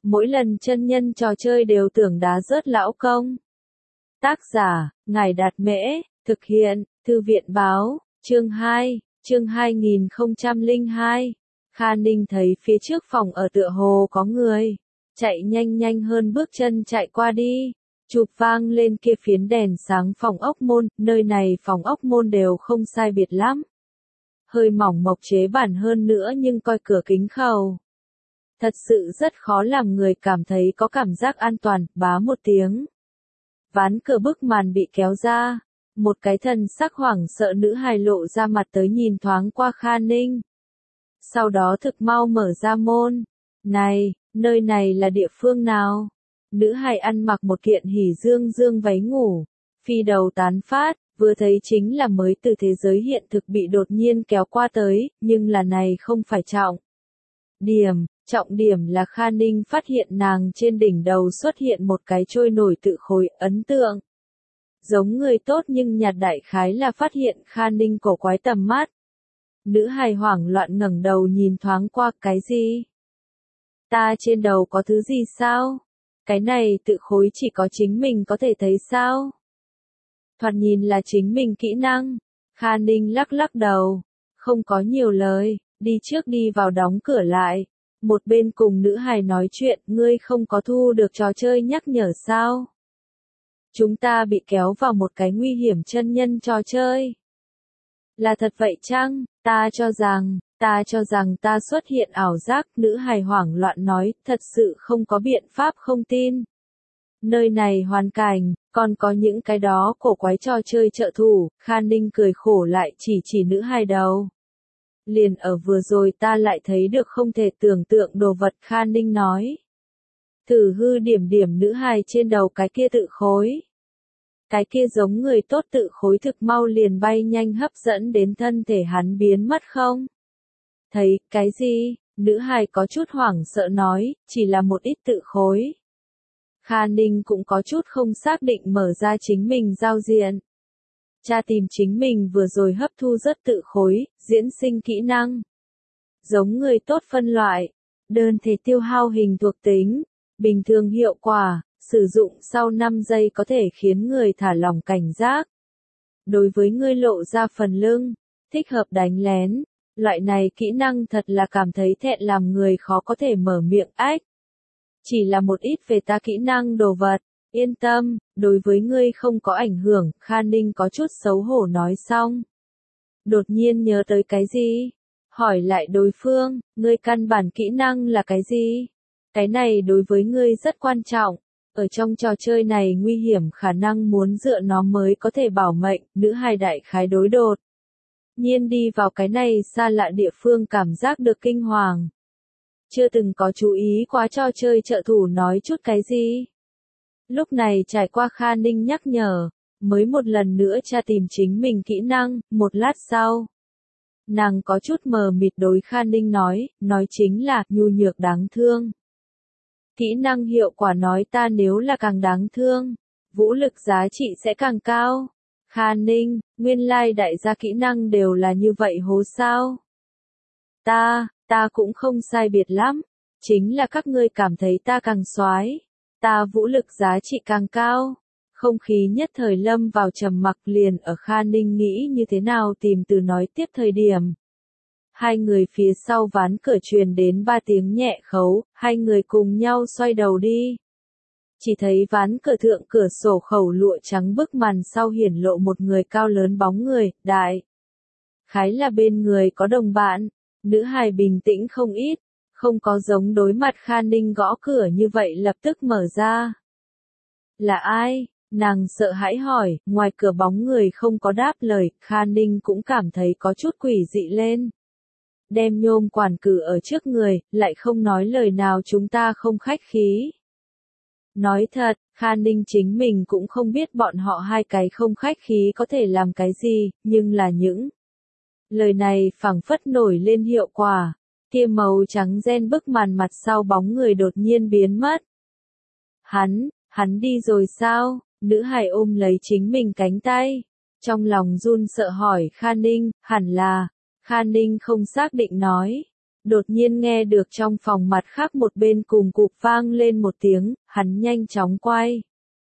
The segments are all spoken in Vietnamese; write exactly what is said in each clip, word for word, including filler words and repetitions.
Mỗi lần chân nhân trò chơi đều tưởng đá rớt lão công. Tác giả, Ngải Đạt Mễ, thực hiện, Thư viện báo, chương hai, chương hai nghìn không trăm lẻ hai. Kha Ninh thấy phía trước phòng ở tựa hồ có người, chạy nhanh nhanh hơn bước chân chạy qua đi, chụp vang lên kia phiến đèn sáng phòng ốc môn, nơi này phòng ốc môn đều không sai biệt lắm. Hơi mỏng mộc chế bản hơn nữa nhưng coi cửa kính khẩu. Thật sự rất khó làm người cảm thấy có cảm giác an toàn, bá một tiếng. Ván cửa bức màn bị kéo ra, một cái thần sắc hoảng sợ nữ hài lộ ra mặt tới nhìn thoáng qua Kha Ninh. Sau đó thực mau mở ra môn. Này, nơi này là địa phương nào? Nữ hài ăn mặc một kiện hỉ dương dương váy ngủ, phi đầu tán phát, vừa thấy chính là mới từ thế giới hiện thực bị đột nhiên kéo qua tới, nhưng là này không phải trọng điểm, trọng điểm là Kha Ninh phát hiện nàng trên đỉnh đầu xuất hiện một cái trôi nổi tự khối ấn tượng. Giống người tốt nhưng nhạt đại khái là phát hiện Kha Ninh cổ quái tầm mắt. Nữ hài hoảng loạn ngẩng đầu nhìn thoáng qua, cái gì? Ta trên đầu có thứ gì sao? Cái này tự khối chỉ có chính mình có thể thấy sao? Thoạt nhìn là chính mình kỹ năng. Kha Ninh lắc lắc đầu, không có nhiều lời, đi trước đi vào đóng cửa lại. Một bên cùng nữ hài nói chuyện, ngươi không có thu được trò chơi nhắc nhở sao? Chúng ta bị kéo vào một cái nguy hiểm chân nhân trò chơi. Là thật vậy chăng? Ta cho rằng, ta cho rằng ta xuất hiện ảo giác, nữ hài hoảng loạn nói, thật sự không có biện pháp không tin. Nơi này hoàn cảnh, còn có những cái đó cổ quái trò chơi trợ thủ, Kha Ninh cười khổ lại chỉ chỉ nữ hài đầu. Liền ở vừa rồi ta lại thấy được không thể tưởng tượng đồ vật, Kha Ninh nói. Thử hư điểm điểm nữ hài trên đầu cái kia tự khối. Cái kia giống người tốt tự khối thực mau liền bay nhanh hấp dẫn đến thân thể hắn biến mất không? Thấy, cái gì? Nữ hài có chút hoảng sợ nói, chỉ là một ít tự khối. Kha Ninh cũng có chút không xác định mở ra chính mình giao diện. Cha tìm chính mình vừa rồi hấp thu rất tự khối, diễn sinh kỹ năng. Giống người tốt phân loại, đơn thể tiêu hao hình thuộc tính, bình thường hiệu quả, sử dụng sau năm giây có thể khiến người thả lỏng cảnh giác. Đối với người lộ ra phần lưng, thích hợp đánh lén, loại này kỹ năng thật là cảm thấy thẹn làm người khó có thể mở miệng ách. Chỉ là một ít về ta kỹ năng đồ vật, yên tâm, đối với ngươi không có ảnh hưởng, Kha Ninh có chút xấu hổ nói xong. Đột nhiên nhớ tới cái gì? Hỏi lại đối phương, ngươi căn bản kỹ năng là cái gì? Cái này đối với ngươi rất quan trọng. Ở trong trò chơi này nguy hiểm khả năng muốn dựa nó mới có thể bảo mệnh, nữ hài đại khái đối đột. Nhiên đi vào cái này xa lạ địa phương cảm giác được kinh hoàng. Chưa từng có chú ý quá trò chơi trợ thủ nói chút cái gì. Lúc này trải qua Kha Ninh nhắc nhở, mới một lần nữa tra tìm chính mình kỹ năng, một lát sau. Nàng có chút mờ mịt đối Kha Ninh nói, nói chính là, nhu nhược đáng thương. Kỹ năng hiệu quả nói ta nếu là càng đáng thương, vũ lực giá trị sẽ càng cao. Kha Ninh, nguyên lai đại gia kỹ năng đều là như vậy hố sao? Ta, ta cũng không sai biệt lắm, chính là các ngươi cảm thấy ta càng soái, ta vũ lực giá trị càng cao. Không khí nhất thời lâm vào trầm mặc, liền ở Kha Ninh nghĩ như thế nào tìm từ nói tiếp thời điểm. Hai người phía sau ván cửa truyền đến ba tiếng nhẹ khấu, hai người cùng nhau xoay đầu đi. Chỉ thấy ván cửa thượng cửa sổ khẩu lụa trắng bức màn sau hiển lộ một người cao lớn bóng người, đại. Khái là bên người có đồng bạn, nữ hài bình tĩnh không ít, không có giống đối mặt Kha Ninh gõ cửa như vậy lập tức mở ra. Là ai? Nàng sợ hãi hỏi, ngoài cửa bóng người không có đáp lời, Kha Ninh cũng cảm thấy có chút quỷ dị lên. Đem nhôm quản cử ở trước người, lại không nói lời nào, chúng ta không khách khí. Nói thật, Kha Ninh chính mình cũng không biết bọn họ hai cái không khách khí có thể làm cái gì, nhưng là những lời này phảng phất nổi lên hiệu quả. Kia màu trắng ren bức màn mặt sau bóng người đột nhiên biến mất. Hắn, hắn đi rồi sao? Nữ hài ôm lấy chính mình cánh tay. Trong lòng run sợ hỏi Kha Ninh, hẳn là. Kha Ninh không xác định nói. Đột nhiên nghe được trong phòng mặt khác một bên cùng cụp vang lên một tiếng, hắn nhanh chóng quay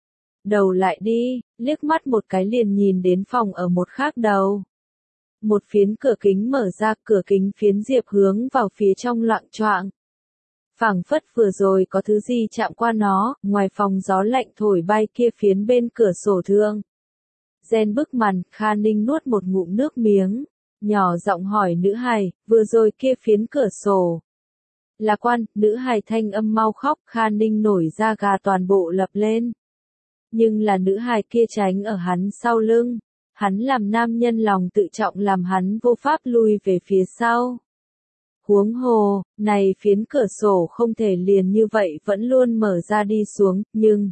đầu lại đi, liếc mắt một cái liền nhìn đến phòng ở một khác đầu. Một phiến cửa kính mở ra, cửa kính phiến diệp hướng vào phía trong loạng choạng. Phảng phất vừa rồi có thứ gì chạm qua nó, ngoài phòng gió lạnh thổi bay kia phiến bên cửa sổ thương. Gen bức màn, Kha Ninh nuốt một ngụm nước miếng, nhỏ giọng hỏi nữ hài, vừa rồi kia phiến cửa sổ. Là quan, nữ hài thanh âm mau khóc, Kha Ninh nổi da gà toàn bộ lập lên. Nhưng là nữ hài kia tránh ở hắn sau lưng, hắn làm nam nhân lòng tự trọng làm hắn vô pháp lui về phía sau. Huống hồ, này phiến cửa sổ không thể liền như vậy vẫn luôn mở ra đi xuống, nhưng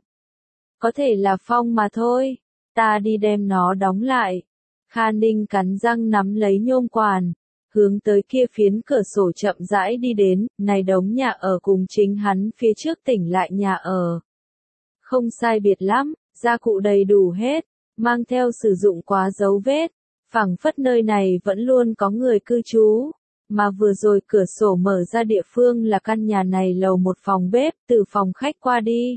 có thể là phong mà thôi, ta đi đem nó đóng lại. Kha Ninh cắn răng nắm lấy nhôm quản, hướng tới kia phiến cửa sổ chậm rãi đi đến, này đống nhà ở cùng chính hắn phía trước tỉnh lại nhà ở. Không sai biệt lắm, gia cụ đầy đủ hết, mang theo sử dụng quá dấu vết, phảng phất nơi này vẫn luôn có người cư trú. Mà vừa rồi cửa sổ mở ra địa phương là căn nhà này lầu một phòng bếp, từ phòng khách qua đi.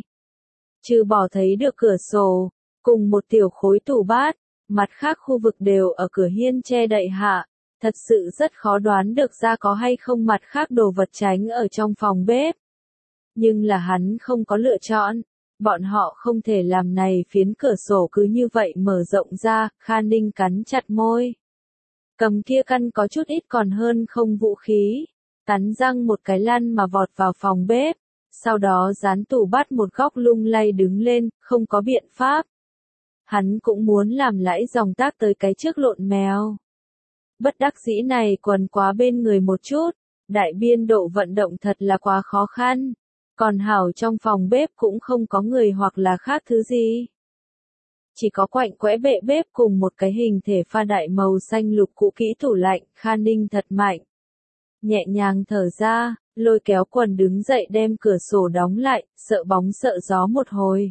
Trừ bỏ thấy được cửa sổ, cùng một tiểu khối tủ bát, mặt khác khu vực đều ở cửa hiên che đậy hạ, thật sự rất khó đoán được ra có hay không mặt khác đồ vật tránh ở trong phòng bếp. Nhưng là hắn không có lựa chọn, bọn họ không thể làm này phiến cửa sổ cứ như vậy mở rộng ra, Kha Ninh cắn chặt môi. Cầm kia căn có chút ít còn hơn không vũ khí, cắn răng một cái lăn mà vọt vào phòng bếp, sau đó dán tủ bát một góc lung lay đứng lên, không có biện pháp. Hắn cũng muốn làm lãi dòng tác tới cái trước lộn mèo. Bất đắc dĩ này quần quá bên người một chút, đại biên độ vận động thật là quá khó khăn, còn hảo trong phòng bếp cũng không có người hoặc là khác thứ gì. Chỉ có quạnh quẽ bệ bếp cùng một cái hình thể pha đại màu xanh lục cũ kỹ tủ lạnh, Kha Ninh thật mạnh. Nhẹ nhàng thở ra, lôi kéo quần đứng dậy đem cửa sổ đóng lại, sợ bóng sợ gió một hồi.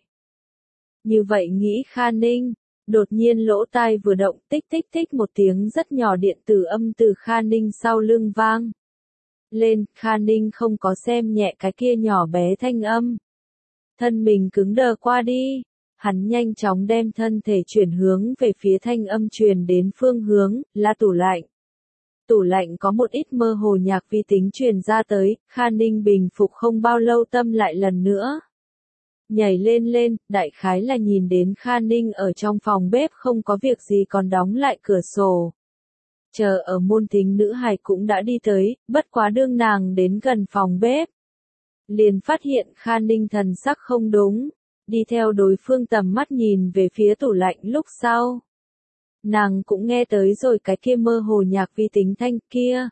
Như vậy nghĩ Kha Ninh, đột nhiên lỗ tai vừa động tích tích tích một tiếng rất nhỏ điện tử âm từ Kha Ninh sau lưng vang. Lên, Kha Ninh không có xem nhẹ cái kia nhỏ bé thanh âm. Thân mình cứng đờ qua đi. Hắn nhanh chóng đem thân thể chuyển hướng về phía thanh âm truyền đến phương hướng, là tủ lạnh. Tủ lạnh có một ít mơ hồ nhạc vi tính truyền ra tới, Kha Ninh bình phục không bao lâu tâm lại lần nữa. Nhảy lên lên, đại khái là nhìn đến Kha Ninh ở trong phòng bếp không có việc gì còn đóng lại cửa sổ. Chờ ở môn thính nữ hài cũng đã đi tới, bất quá đương nàng đến gần phòng bếp. Liền phát hiện Kha Ninh thần sắc không đúng. Đi theo đối phương tầm mắt nhìn về phía tủ lạnh lúc sau. Nàng cũng nghe tới rồi cái kia mơ hồ nhạc vi tính thanh kia.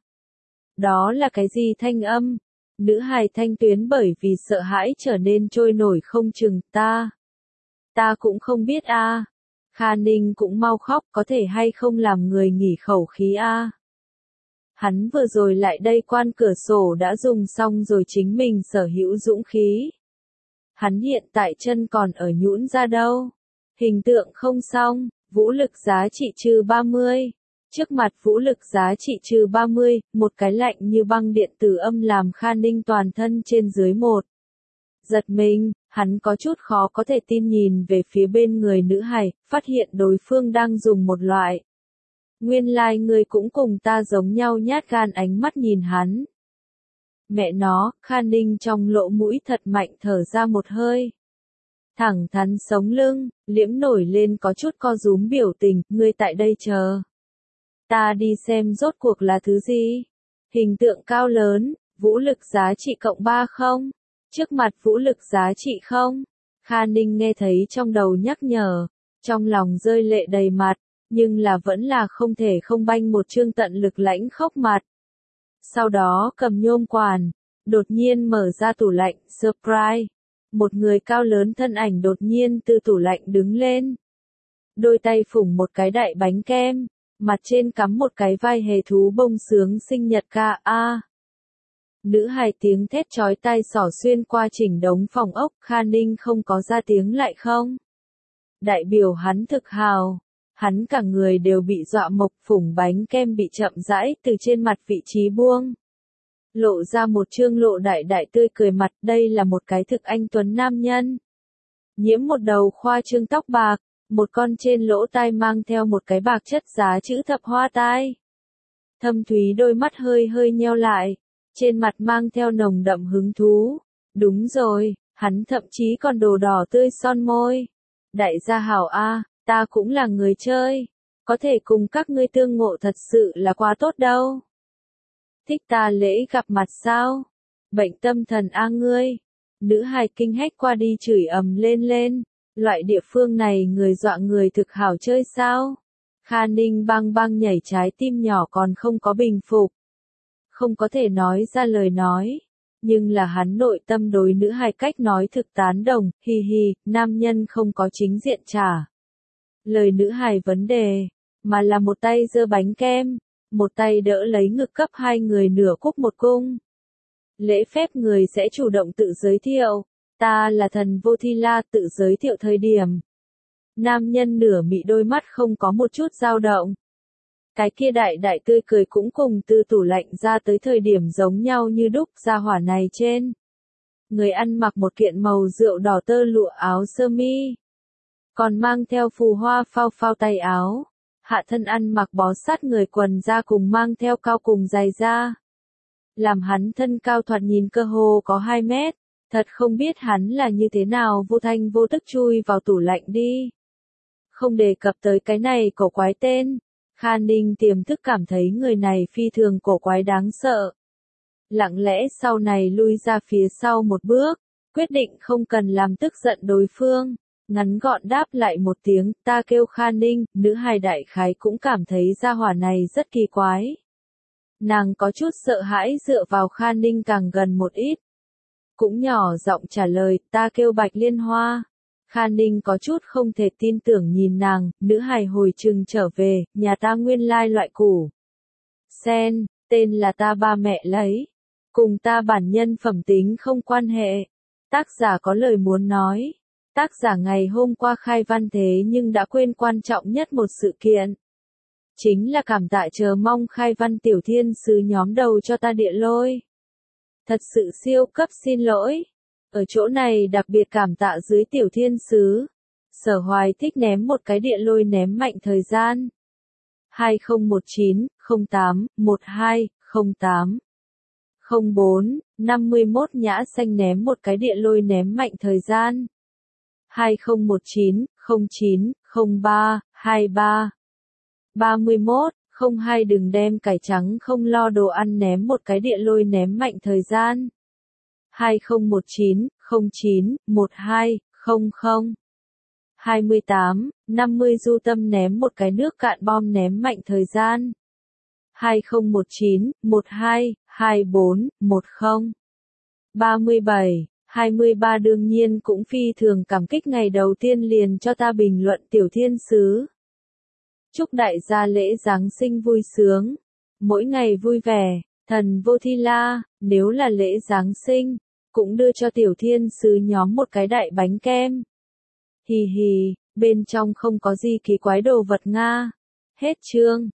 Đó là cái gì thanh âm? Nữ hài thanh tuyến bởi vì sợ hãi trở nên trôi nổi không chừng ta. Ta cũng không biết a. À. Kha Ninh cũng mau khóc có thể hay không làm người nghỉ khẩu khí a. À. Hắn vừa rồi lại đây quan cửa sổ đã dùng xong rồi chính mình sở hữu dũng khí. Hắn hiện tại chân còn ở nhũn ra đâu. Hình tượng không xong, vũ lực giá trị trừ ba mươi. Trước mặt vũ lực giá trị trừ ba mươi, một cái lạnh như băng điện tử âm làm Kha Ninh toàn thân trên dưới một. Giật mình, hắn có chút khó có thể tin nhìn về phía bên người nữ hài, phát hiện đối phương đang dùng một loại. Nguyên lai like người cũng cùng ta giống nhau nhát gan ánh mắt nhìn hắn. Mẹ nó, Kha Ninh trong lỗ mũi thật mạnh thở ra một hơi. Thẳng thắn sống lưng, liễm nổi lên có chút co rúm biểu tình, ngươi tại đây chờ. Ta đi xem rốt cuộc là thứ gì. Hình tượng cao lớn, vũ lực giá trị cộng ba không. Trước mặt vũ lực giá trị không. Kha Ninh nghe thấy trong đầu nhắc nhở, trong lòng rơi lệ đầy mặt, nhưng là vẫn là không thể không banh một chương tận lực lãnh khóc mặt. Sau đó cầm nhôm quản, đột nhiên mở ra tủ lạnh, surprise. Một người cao lớn thân ảnh đột nhiên từ tủ lạnh đứng lên. Đôi tay phủng một cái đại bánh kem, mặt trên cắm một cái vai hề thú bông sướng sinh nhật ca a. Nữ hài tiếng thét chói tai xỏ xuyên qua chỉnh đống phòng ốc, Kha Ninh không có ra tiếng lại không. Đại biểu hắn thực hào. Hắn cả người đều bị dọa mộc phủng bánh kem bị chậm rãi từ trên mặt vị trí buông. lộ ra một trương lộ đại đại tươi cười mặt, đây là một cái thực anh tuấn nam nhân. Nhiễm một đầu khoa trương tóc bạc, một con trên lỗ tai mang theo một cái bạc chất giá chữ thập hoa tai. Thâm thúy đôi mắt hơi hơi nheo lại, trên mặt mang theo nồng đậm hứng thú. Đúng rồi, hắn thậm chí còn đồ đỏ tươi son môi. Đại gia hảo a, ta cũng là người chơi, có thể cùng các ngươi tương ngộ thật sự là quá tốt đâu. Thích ta lễ gặp mặt sao? Bệnh tâm thần a ngươi. Nữ hài kinh hách qua đi chửi ầm lên lên. Loại địa phương này người dọa người thực hảo chơi sao? Kha Ninh băng băng nhảy trái tim nhỏ còn không có bình phục. Không có thể nói ra lời nói. Nhưng là hắn nội tâm đối nữ hài cách nói thực tán đồng, hi hi, nam nhân không có chính diện trả lời nữ hài vấn đề, mà là một tay giơ bánh kem, một tay đỡ lấy ngực cấp hai người nửa cúc một cung. Lễ phép người sẽ chủ động tự giới thiệu, ta là thần vô thi la, tự giới thiệu thời điểm. Nam nhân nửa mị đôi mắt không có một chút dao động. Cái kia đại đại tươi cười cũng cùng từ tủ lạnh ra tới thời điểm giống nhau như đúc, ra hỏa này trên. Người ăn mặc một kiện màu rượu đỏ tơ lụa áo sơ mi, còn mang theo phù hoa phao phao tay áo. Hạ thân ăn mặc bó sát người quần da cùng mang theo cao cùng giày da. Làm hắn thân cao thoạt nhìn cơ hồ có hai mét, thật không biết hắn là như thế nào vô thanh vô tức chui vào tủ lạnh đi. Không đề cập tới cái này cổ quái tên, Kha Ninh tiềm thức cảm thấy người này phi thường cổ quái đáng sợ. Lặng lẽ sau này lui ra phía sau một bước, quyết định không cần làm tức giận đối phương. Ngắn gọn đáp lại một tiếng, ta kêu Kha Ninh, nữ hài đại khái cũng cảm thấy gia hỏa này rất kỳ quái. Nàng có chút sợ hãi dựa vào Kha Ninh càng gần một ít. Cũng nhỏ giọng trả lời, ta kêu Bạch Liên Hoa. Kha Ninh có chút không thể tin tưởng nhìn nàng, nữ hài hồi trừng trở về, nhà ta nguyên lai loại củ sen, tên là ta ba mẹ lấy. Cùng ta bản nhân phẩm tính không quan hệ. Tác giả có lời muốn nói. Tác giả ngày hôm qua khai văn thế nhưng đã quên quan trọng nhất một sự kiện. Chính là cảm tạ chờ mong khai văn tiểu thiên sứ nhóm đầu cho ta địa lôi. Thật sự siêu cấp xin lỗi. Ở chỗ này đặc biệt cảm tạ dưới tiểu thiên sứ. Sở Hoài thích ném một cái địa lôi ném mạnh thời gian. hai không một chín, không tám, một hai, không tám. không bốn, năm mươi mốt nhã xanh ném một cái địa lôi ném mạnh thời gian. hai không một chín, không chín, không ba, hai ba. ba mươi mốt, không hai đừng đem cải trắng không lo đồ ăn ném một cái địa lôi ném mạnh thời gian. hai không một chín, không chín, một hai, không không. hai mươi tám, năm mươi du tâm ném một cái nước cạn bom ném mạnh thời gian. hai không một chín, một hai, hai bốn, một không. ba mươi bảy, hai mươi ba đương nhiên cũng phi thường cảm kích ngày đầu tiên liền cho ta bình luận tiểu thiên sứ. Chúc đại gia lễ Giáng sinh vui sướng, mỗi ngày vui vẻ, thần vô thi la, nếu là lễ Giáng sinh, cũng đưa cho tiểu thiên sứ nhóm một cái đại bánh kem. Hì hì, bên trong không có gì kỳ quái đồ vật Nga. Hết chương.